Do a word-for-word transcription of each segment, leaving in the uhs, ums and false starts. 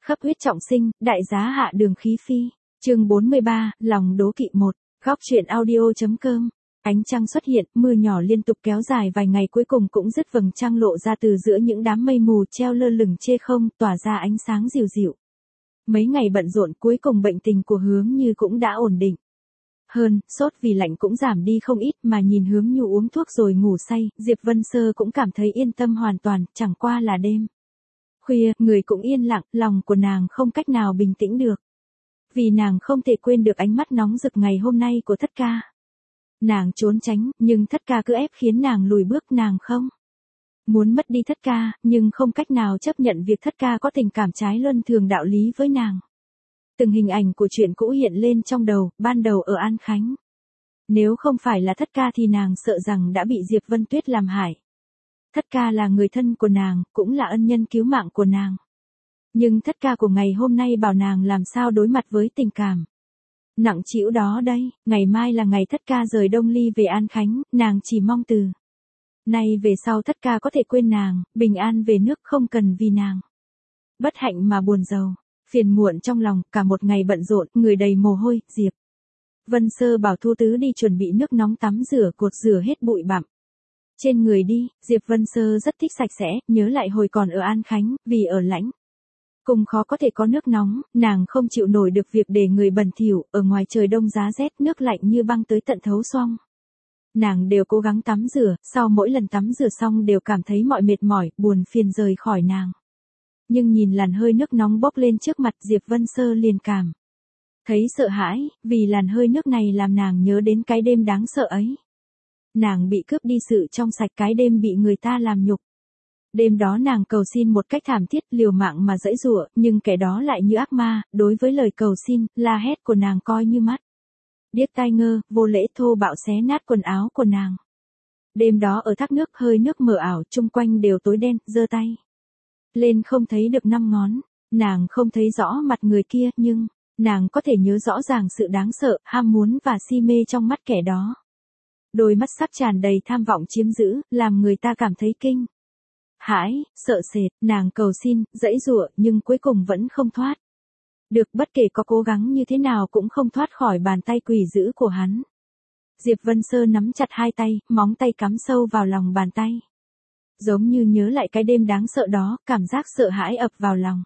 Khắp huyết trọng sinh, đại giá hạ đường khí phi. Chương bốn mươi ba, lòng đố kỵ một. Góc truyện audio chấm com. Ánh trăng xuất hiện, mưa nhỏ liên tục kéo dài vài ngày cuối cùng cũng dứt vầng trăng lộ ra từ giữa những đám mây mù treo lơ lửng chê không, tỏa ra ánh sáng dịu dịu. Mấy ngày bận rộn cuối cùng bệnh tình của Hướng Như cũng đã ổn định. Hơn, sốt vì lạnh cũng giảm đi không ít mà nhìn Hướng Như uống thuốc rồi ngủ say, Diệp Vân Sơ cũng cảm thấy yên tâm hoàn toàn, chẳng qua là đêm khuya, người cũng yên lặng, lòng của nàng không cách nào bình tĩnh được. Vì nàng không thể quên được ánh mắt nóng rực ngày hôm nay của Thất Ca. Nàng trốn tránh, nhưng Thất Ca cứ ép khiến nàng lùi bước, nàng không muốn mất đi Thất Ca, nhưng không cách nào chấp nhận việc Thất Ca có tình cảm trái luân thường đạo lý với nàng. Từng hình ảnh của chuyện cũ hiện lên trong đầu, ban đầu ở An Khánh. Nếu không phải là Thất Ca thì nàng sợ rằng đã bị Diệp Vân Tuyết làm hại. Thất Ca là người thân của nàng, cũng là ân nhân cứu mạng của nàng. Nhưng Thất Ca của ngày hôm nay bảo nàng làm sao đối mặt với tình cảm nặng trĩu đó đây. Ngày mai là ngày Thất Ca rời Đông Ly về An Khánh, nàng chỉ mong từ nay về sau Thất Ca có thể quên nàng, bình an về nước, không cần vì nàng bất hạnh mà buồn rầu, phiền muộn trong lòng. Cả một ngày bận rộn, người đầy mồ hôi, Diệp Vân Sơ bảo Thu Tứ đi chuẩn bị nước nóng tắm rửa, cột rửa hết bụi bặm trên người đi. Diệp Vân Sơ rất thích sạch sẽ, nhớ lại hồi còn ở An Khánh, vì ở lãnh cùng khó có thể có nước nóng, nàng không chịu nổi được việc để người bẩn thỉu, ở ngoài trời đông giá rét, nước lạnh như băng tới tận thấu xoong. Nàng đều cố gắng tắm rửa, sau mỗi lần tắm rửa xong đều cảm thấy mọi mệt mỏi, buồn phiền rời khỏi nàng. Nhưng nhìn làn hơi nước nóng bốc lên trước mặt, Diệp Vân Sơ liền cảm thấy sợ hãi, vì làn hơi nước này làm nàng nhớ đến cái đêm đáng sợ ấy. Nàng bị cướp đi sự trong sạch, cái đêm bị người ta làm nhục. Đêm đó nàng cầu xin một cách thảm thiết, liều mạng mà giãy giụa, nhưng kẻ đó lại như ác ma, đối với lời cầu xin, la hét của nàng coi như mắt điếc tai ngơ, vô lễ thô bạo xé nát quần áo của nàng. Đêm đó ở thác nước, hơi nước mờ ảo, chung quanh đều tối đen, giơ tay lên không thấy được năm ngón. Nàng không thấy rõ mặt người kia, nhưng nàng có thể nhớ rõ ràng sự đáng sợ, ham muốn và si mê trong mắt kẻ đó. Đôi mắt sắc tràn đầy tham vọng chiếm giữ, làm người ta cảm thấy kinh hãi, sợ sệt. Nàng cầu xin, giãy giụa, nhưng cuối cùng vẫn không thoát được, bất kể có cố gắng như thế nào cũng không thoát khỏi bàn tay quỷ dữ của hắn. Diệp Vân Sơ nắm chặt hai tay, móng tay cắm sâu vào lòng bàn tay. Giống như nhớ lại cái đêm đáng sợ đó, cảm giác sợ hãi ập vào lòng.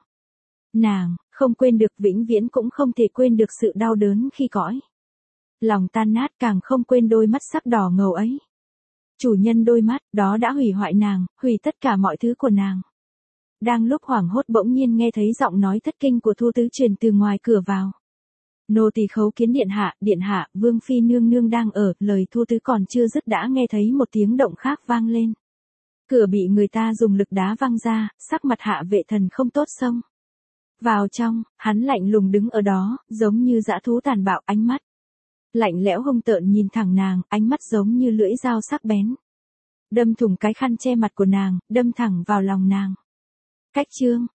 Nàng không quên được, vĩnh viễn cũng không thể quên được sự đau đớn khi cõi lòng tan nát, càng không quên đôi mắt sắc đỏ ngầu ấy. Chủ nhân đôi mắt đó đã hủy hoại nàng, hủy tất cả mọi thứ của nàng. Đang lúc hoảng hốt bỗng nhiên nghe thấy giọng nói thất kinh của Thu Tứ truyền từ ngoài cửa vào. Nô tỳ khấu kiến điện hạ, điện hạ, Vương phi nương nương đang ở. Lời Thu Tứ còn chưa dứt đã nghe thấy một tiếng động khác vang lên. Cửa bị người ta dùng lực đá văng ra, sắc mặt Hạ Vệ Thần không tốt xông vào trong, hắn lạnh lùng đứng ở đó, giống như dã thú tàn bạo, ánh mắt lạnh lẽo hung tợn nhìn thẳng nàng, ánh mắt giống như lưỡi dao sắc bén đâm thủng cái khăn che mặt của nàng, đâm thẳng vào lòng nàng. Cách chương